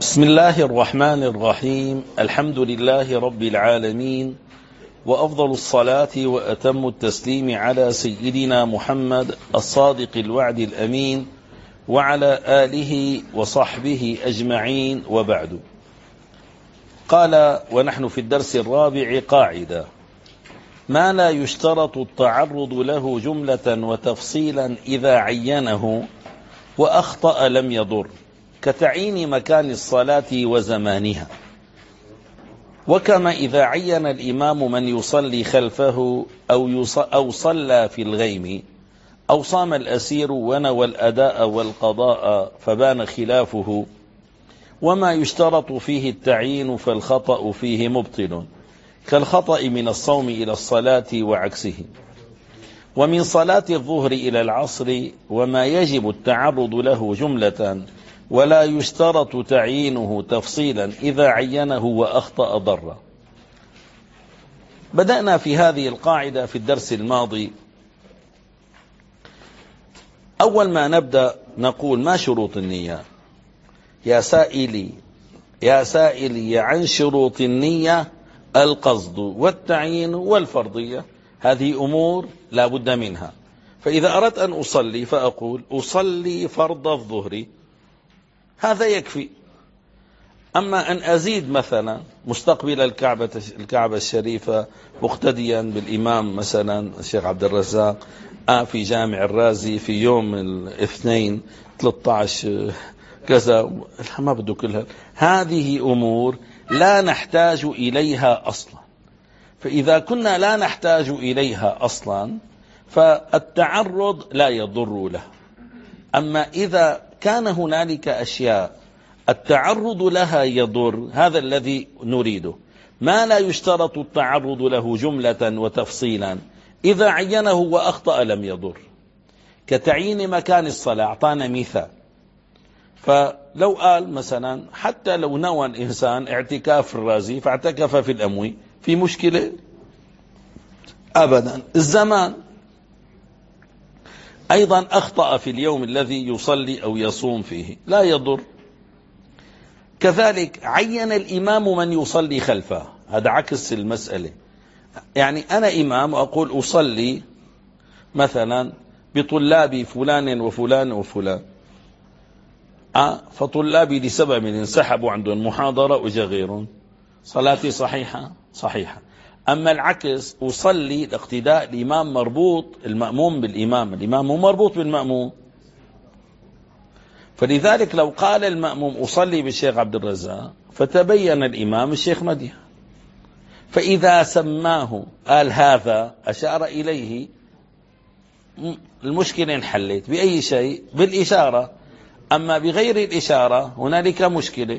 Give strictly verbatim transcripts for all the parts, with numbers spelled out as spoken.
بسم الله الرحمن الرحيم. الحمد لله رب العالمين، وأفضل الصلاة وأتم التسليم على سيدنا محمد الصادق الوعد الأمين وعلى آله وصحبه أجمعين، وبعد. قال: ونحن في الدرس الرابع قاعدة: ما لا يشترط التعرض له جملة وتفصيلا إذا عينه وأخطأ لم يضر، كتعيين مكان الصلاة وزمانها، وكما إذا عين الإمام من يصلي خلفه أو, أو صلى في الغيم، أو صام الأسير ونوى الأداء والقضاء فبان خلافه. وما يشترط فيه التعيين فالخطأ فيه مبطل، كالخطأ من الصوم إلى الصلاة وعكسه، ومن صلاة الظهر إلى العصر. وما يجب التعرض له جملة ولا يشترط تعيينه تفصيلا إذا عينه وأخطأ ضر. بدأنا في هذه القاعدة في الدرس الماضي. أول ما نبدأ نقول: ما شروط النية؟ يا سائلي يا سائلي عن شروط النية القصد والتعيين والفرضية. هذه أمور لا بد منها. فإذا أردت أن أصلي فأقول: أصلي فرض الظهر، هذا يكفي. أما أن أزيد مثلا مستقبل الكعبة الكعبة الشريفة مقتديا بالإمام مثلا الشيخ عبد الرزاق آه في جامع الرازي في يوم الاثنين ثلاثة عشر كذا، ما بده كلها. هذه أمور لا نحتاج إليها أصلا. فإذا كنا لا نحتاج إليها أصلا فالتعرض لا يضر له. أما إذا كان هنالك أشياء التعرض لها يضر، هذا الذي نريده. ما لا يشترط التعرض له جملة وتفصيلا إذا عينه وأخطأ لم يضر، كتعيين مكان الصلاة. أعطانا مثال. فلو قال مثلا حتى لو نوى الإنسان اعتكاف في الرازي فاعتكف في الأموي، في مشكلة؟ أبدا. الزمان أيضا أخطأ في اليوم الذي يصلي أو يصوم فيه، لا يضر. كذلك عين الإمام من يصلي خلفه، هذا عكس المسألة. يعني أنا إمام وأقول أصلي مثلا بطلابي فلان وفلان وفلان، أه فطلابي لسبب انسحبوا عندهم محاضرة وجاء غيرهم، صلاتي صحيحة صحيحة. أما العكس، أصلي لاقتداء الإمام مربوط المأموم بالإمام، الإمام مو مربوط بالمأموم. فلذلك لو قال المأموم أصلي بالشيخ عبد الرزاق فتبين الإمام الشيخ مديح، فإذا سماه قال هذا أشار إليه، المشكلة انحلت. بأي شيء؟ بالإشارة. أما بغير الإشارة هنالك مشكلة.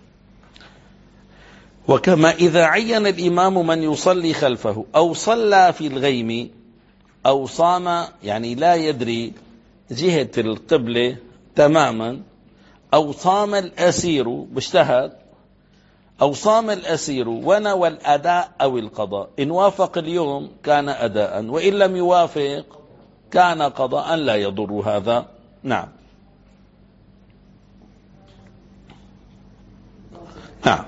وكما إذا عين الإمام من يصلي خلفه أو صلى في الغيم أو صام، يعني لا يدري جهة القبلة تماما، أو صام الأسير باجتهد، أو صام الأسير ونوى الأداء أو القضاء. إن وافق اليوم كان أداء، وإن لم يوافق كان قضاء، لا يضر هذا. نعم نعم.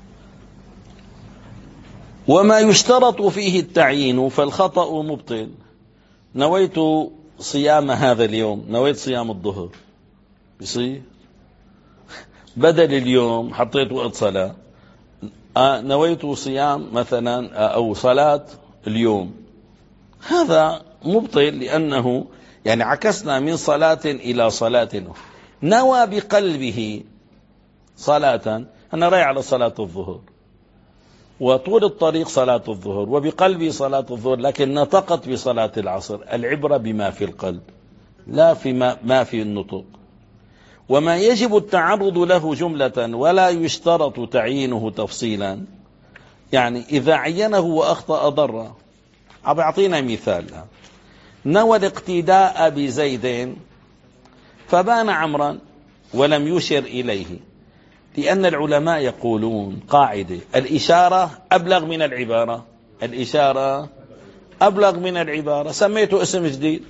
وما يشترط فيه التعيين فالخطأ مبطل. نويت صيام هذا اليوم، نويت صيام الظهر، بصير بدل اليوم حطيت وقت صلاة. آه نويت صيام مثلا أو صلاة اليوم، هذا مبطل، لأنه يعني عكسنا من صلاة إلى صلاة. نوى بقلبه صلاة، أنا رايح على صلاة الظهر وطول الطريق صلاة الظهر وبقلبي صلاة الظهر، لكن نطقت بصلاة العصر. العبرة بما في القلب لا فيما ما في النطق. وما يجب التعرض له جملة ولا يشترط تعيينه تفصيلا، يعني إذا عينه وأخطأ ضر. أعطينا مثال. نوى الاقتداء بزيد فبان عمرا ولم يشر إليه، لأن العلماء يقولون قاعدة: الإشارة أبلغ من العبارة. الإشارة أبلغ من العبارة. سميته اسم جديد،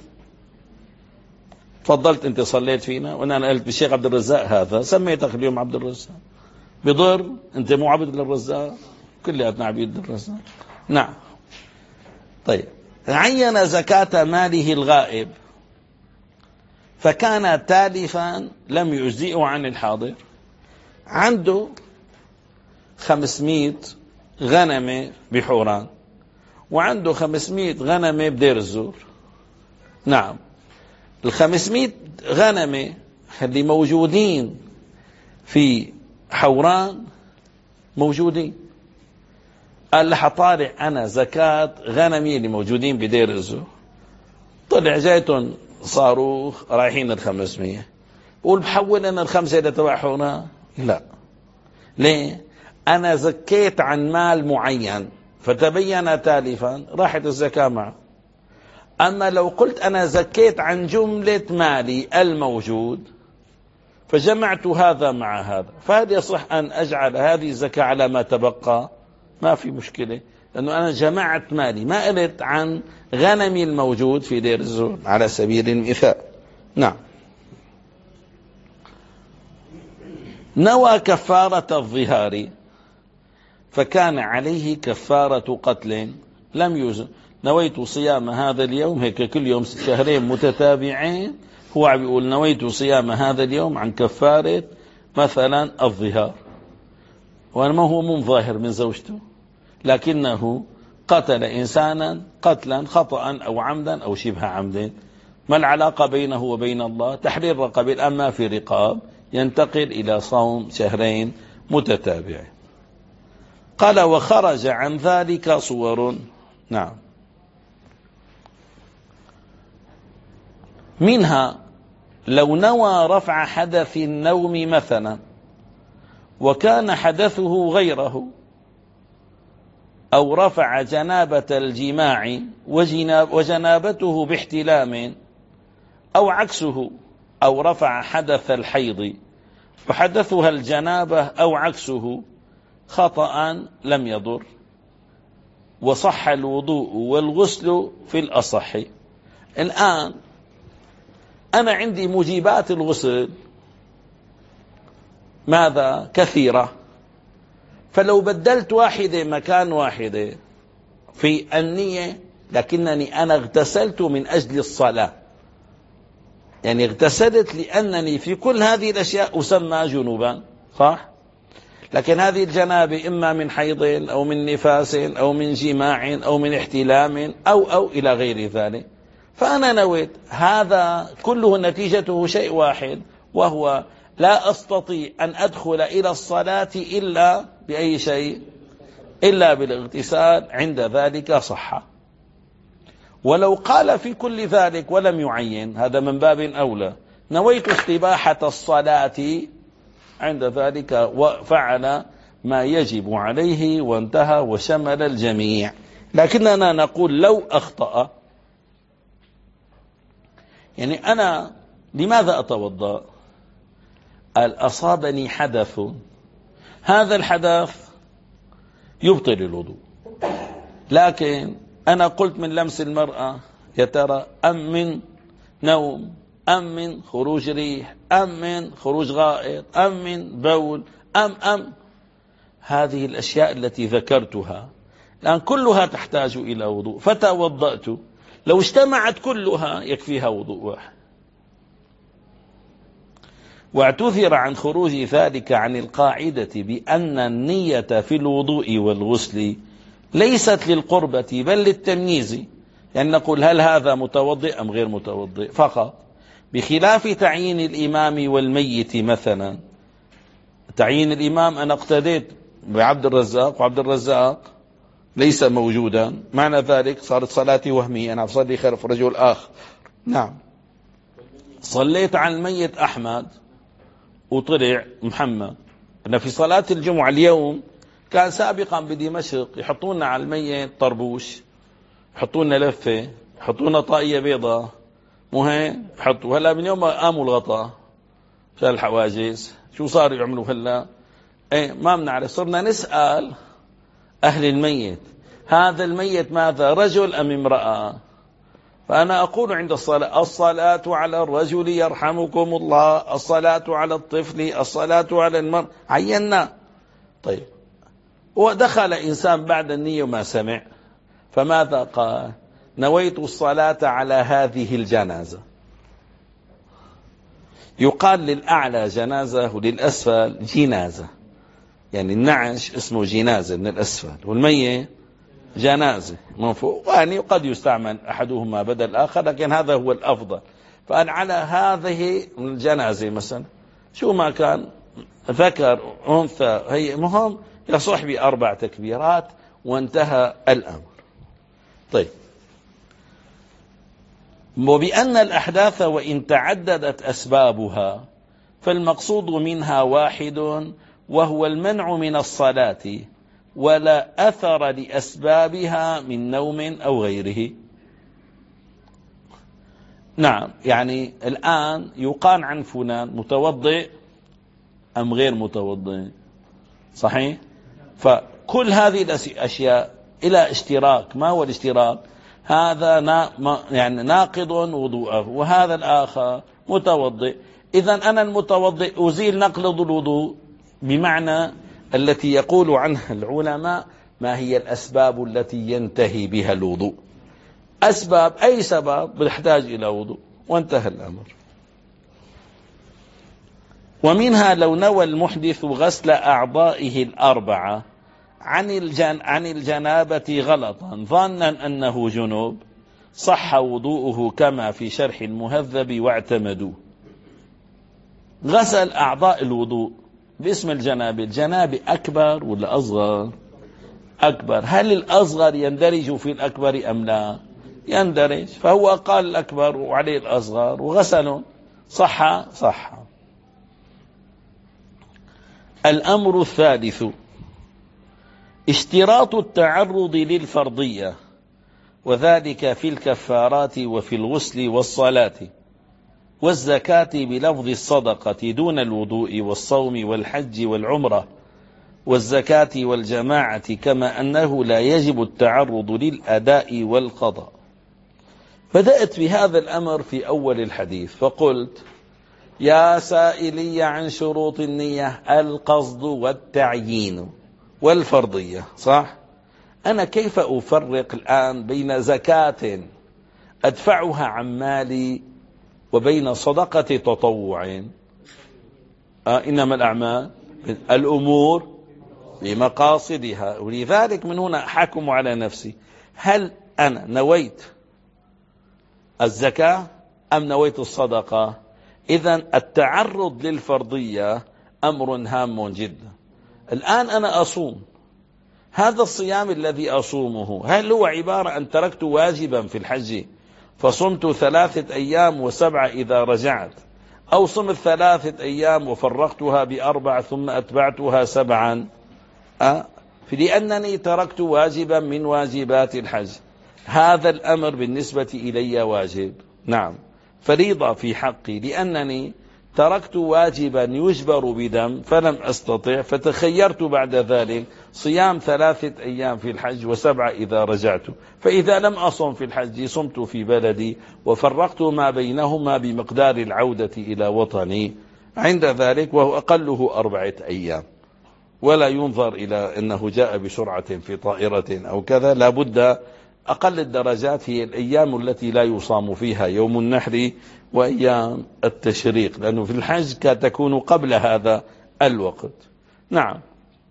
تفضلت أنت صليت فينا وأنا قلت بالشيخ عبد الرزاق، هذا سميتك اليوم عبد الرزاق. بضر؟ أنت مو عبد للرزاق؟ كلياتنا عبيد للرزاق. نعم. طيب، عين زكاة ماله الغائب فكان تالفا لم يجزئه عن الحاضر. عنده خمسمائة غنمة بحوران وعنده خمسمائة غنمة بدير الزور. نعم، الخمسمائة غنمة اللي موجودين في حوران موجودين، قال لها طالع أنا زكاة غنمي اللي موجودين بدير الزور. طلع جايتهم صاروخ رايحين الخمسمية، قول بحول أنا الخمسة إلى تبع حوران؟ لا. ليه؟ أنا زكيت عن مال معين فتبين تالفا، راحت الزكاة معه. أما لو قلت أنا زكيت عن جملة مالي الموجود فجمعت هذا مع هذا، فهل يصح أن أجعل هذه الزكاة على ما تبقى؟ ما في مشكلة، لأنه أنا جمعت مالي، ما قلت عن غنمي الموجود في دير الزور على سبيل المثال. نعم. نوى كفارة الظهار فكان عليه كفارة قتل لم يوزن. نويت صيام هذا اليوم، هيك كل يوم شهرين متتابعين، هو عم بيقول نويت صيام هذا اليوم عن كفارة مثلا الظهار، وأنا ما هو من ظاهر من زوجته، لكنه قتل إنسانا قتلا خطأ أو عمدا أو شبه عمد. ما العلاقة بينه وبين الله؟ تحرير رقبة، الآن ما في رقاب، ينتقل إلى صوم شهرين متتابعين. قال وخرج عن ذلك صور. نعم. منها لو نوى رفع حدث النوم مثلا وكان حدثه غيره، أو رفع جنابة الجماع وجنابته باحتلام، أو عكسه، أو رفع حدث الحيض وحدثها الجنابة أو عكسه خطأ لم يضر، وصح الوضوء والغسل في الأصح. الآن أنا عندي موجبات الغسل ماذا؟ كثيرة، فلو بدلت واحدة مكان واحدة في النية، لكنني أنا اغتسلت من أجل الصلاة، يعني اغتسلت لأنني في كل هذه الأشياء أسمى جنوبا، صح؟ لكن هذه الجنابة إما من حيض أو من نفاس أو من جماع أو من احتلام أو أو إلى غير ذلك، فأنا نويت هذا كله نتيجته شيء واحد، وهو لا أستطيع أن أدخل إلى الصلاة إلا بأي شيء؟ إلا بالاغتسال، عند ذلك صح. ولو قال في كل ذلك ولم يعين، هذا من باب أولى، نويت استباحة الصلاة، عند ذلك وفعل ما يجب عليه وانتهى وشمل الجميع. لكننا نقول لو أخطأ، يعني أنا لماذا أتوضأ؟ قال أصابني حدث، هذا الحدث يبطل الوضوء، لكن أنا قلت من لمس المرأة يا ترى أم من نوم أم من خروج ريح أم من خروج غائط أم من بول أم أم هذه الأشياء التي ذكرتها الآن كلها تحتاج إلى وضوء، فتوضأت، لو اجتمعت كلها يكفيها وضوء واحد. واعتذر عن خروج ذلك عن القاعدة بأن النية في الوضوء والغسل ليست للقربة بل للتمييز، يعني نقول هل هذا متوضئ أم غير متوضئ فقط، بخلاف تعيين الإمام والميت مثلا. تعيين الإمام أنا اقتديت بعبد الرزاق وعبد الرزاق ليس موجودا، معنى ذلك صارت صلاتي وهمية، أنا أصلي خلف رجل آخر. نعم. صليت على الميت أحمد وطلع محمد. أنا في صلاة الجمعة اليوم كان سابقا بدمشق يحطونا على الميت طربوش، يحطونا لفة، يحطونا طاقية بيضاء، مو هيك يحطوا. هلا من يوم ما قاموا الغطاء شال الحواجز، شو صاروا يعملوا هلا؟ ايه ما بنعرف. صرنا نسأل أهل الميت هذا الميت ماذا، رجل أم امرأة؟ فأنا أقول عند الصلاة الصلاة على الرجل يرحمكم الله، الصلاة على الطفل، الصلاة على المرء، عينا طيب، ودخل إنسان بعد النية وما سمع، فماذا قال؟ نويت الصلاة على هذه الجنازة. يقال للأعلى جنازة وللأسفل جنازة، يعني النعش اسمه جنازة من الأسفل، والمية جنازة من فوق، يعني قد يستعمل أحدهما بدل الآخر، لكن هذا هو الأفضل. فأن على هذه الجنازة مثلا شو ما كان، ذكر أنثى، هي مهم يصح بأربع تكبيرات وانتهى الأمر. طيب، وبأن الأحداث وإن تعددت أسبابها فالمقصود منها واحد، وهو المنع من الصلاة ولا أثر لأسبابها من نوم أو غيره. نعم، يعني الآن يقال عن فلان متوضئ أم غير متوضئ، صحيح؟ فكل هذه الأشياء إلى اشتراك. ما هو الاشتراك؟ هذا نا يعني ناقض وضوءه، وهذا الآخر متوضئ. إذن أنا المتوضئ أزيل نقض الوضوء، بمعنى التي يقول عنها العلماء ما هي الأسباب التي ينتهي بها الوضوء. أسباب أي سبب يحتاج إلى وضوء وانتهى الأمر. ومنها لو نوى المحدث غسل أعضائه الأربعة عن الجن عن الجنابة غلطا ظنا أنه جنوب، صح وضوءه كما في شرح المهذب واعتمدوه. غسل أعضاء الوضوء باسم الجنابة، الجنابة أكبر ولا أصغر؟ أكبر. هل الأصغر يندرج في الأكبر أم لا؟ يندرج، فهو قال الأكبر وعليه الأصغر وغسل، صح صح. الأمر الثالث اشتراط التعرض للفرضية، وذلك في الكفارات وفي الغسل والصلاة والزكاة بلفظ الصدقة دون الوضوء والصوم والحج والعمرة والزكاة والجماعة، كما أنه لا يجب التعرض للأداء والقضاء. بدأت بهذا الأمر في أول الحديث فقلت: يا سائلي عن شروط النية القصد والتعيين والفرضية، صح؟ أنا كيف أفرق الآن بين زكاة أدفعها عن مالي وبين صدقة تطوع؟ آه إنما الأعمال الأمور بمقاصدها، ولذلك من هنا أحكم على نفسي، هل أنا نويت الزكاة أم نويت الصدقة؟ إذن التعرض للفرضية أمر هام جدا. الآن أنا أصوم، هذا الصيام الذي أصومه هل هو عبارة أن تركت واجبا في الحج فصمت ثلاثة أيام وسبعة إذا رجعت، أو صمت ثلاثة أيام وفرقتها بأربع ثم أتبعتها سبعا؟ أه؟ لأنني تركت واجبا من واجبات الحج. هذا الأمر بالنسبة إلي واجب، نعم فريضة في حقي، لأنني تركت واجبا يجبر بدم فلم أستطع، فتخيرت بعد ذلك صيام ثلاثة أيام في الحج وسبعة إذا رجعت. فإذا لم أصم في الحج صمت في بلدي وفرقت ما بينهما بمقدار العودة إلى وطني عند ذلك، وهو أقله أربعة أيام، ولا ينظر إلى أنه جاء بسرعة في طائرة أو كذا. لا بد أقل الدرجات هي الأيام التي لا يصام فيها يوم النحر وأيام التشريق، لأنه في الحج تكون قبل هذا الوقت. نعم،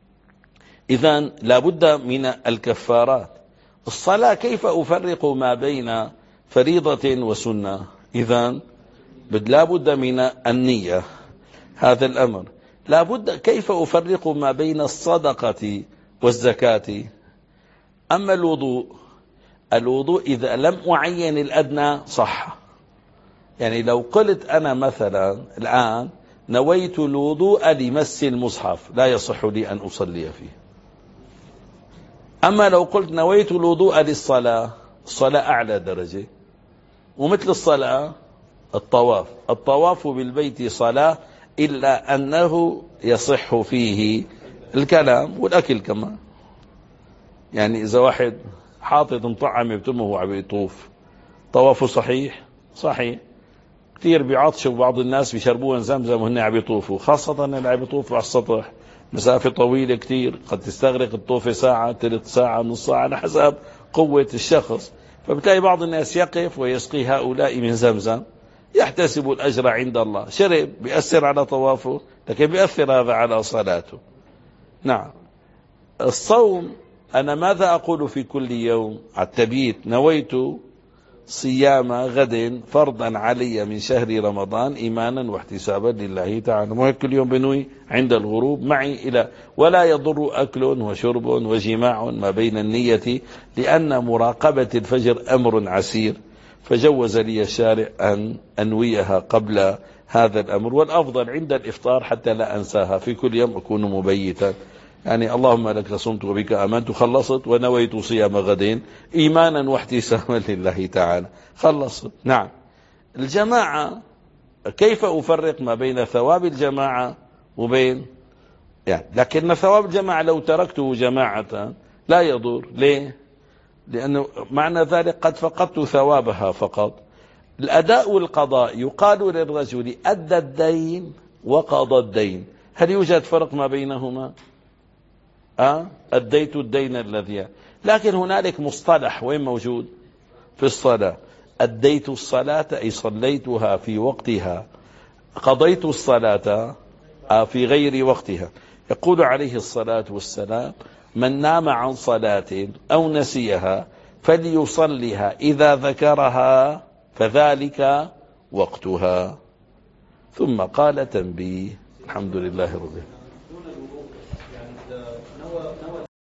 إذن لا بد من الكفارات. الصلاة كيف أفرق ما بين فريضة وسنة؟ إذن لا بد من النية، هذا الأمر. لا بد كيف أفرق ما بين الصدقة والزكاة؟ أما الوضوء، الوضوء إذا لم أعين الأدنى صح. يعني لو قلت أنا مثلا الآن نويت الوضوء لمس المصحف لا يصح لي أن أصلي فيه. أما لو قلت نويت الوضوء للصلاة، الصلاة أعلى درجة، ومثل الصلاة الطواف، الطواف بالبيت صلاة، إلا أنه يصح فيه الكلام والأكل كمان. يعني إذا واحد حاطط مطعم بتمه وعم يطوف، طوافه صحيح؟ صحيح. كثير بيعطشوا بعض الناس بيشربوها زمزم وهن عم يطوفوا، خاصة اللي عم يطوفوا على السطح مسافة طويلة كتير، قد تستغرق الطوفة ساعة، ثلث ساعة، نص ساعة، على حسب قوة الشخص. فبتلاقي بعض الناس يقف ويسقي هؤلاء من زمزم، يحتسب الأجر عند الله. شرب بيأثر على طوافه، لكن بيأثر هذا على صلاته. نعم. الصوم، أنا ماذا أقول في كل يوم؟ على التبيت: نويت صيام غد فرضا علي من شهر رمضان إيمانا واحتسابا لله تعالى. مو كل يوم بنوي عند الغروب معي إلى. ولا يضر أكل وشرب وجماع ما بين النية، لأن مراقبة الفجر أمر عسير، فجوز لي الشارع أن أنويها قبل هذا الأمر. والأفضل عند الإفطار حتى لا أنساها، في كل يوم أكون مبيتا، يعني اللهم لك صمت وبك آمنت، خلصت، ونويت صيام غدين إيمانا واحتسابا لله تعالى، خلصت. نعم. الجماعة، كيف أفرق ما بين ثواب الجماعة وبين يعني لكن ثواب الجماعة لو تركته جماعة لا يضر. ليه؟ لأنه معنى ذلك قد فقدت ثوابها فقط. الأداء والقضاء، يقال للرجل أدى الدين وقضى الدين، هل يوجد فرق ما بينهما؟ أه؟ أديت الدين الذي، لكن هنالك مصطلح وين موجود في الصلاة: أديت الصلاة أي صليتها في وقتها، قضيت الصلاة في غير وقتها. يقول عليه الصلاة والسلام: من نام عن صلاة أو نسيها فليصلها إذا ذكرها فذلك وقتها. ثم قال تنبيه. الحمد لله رب العالمين.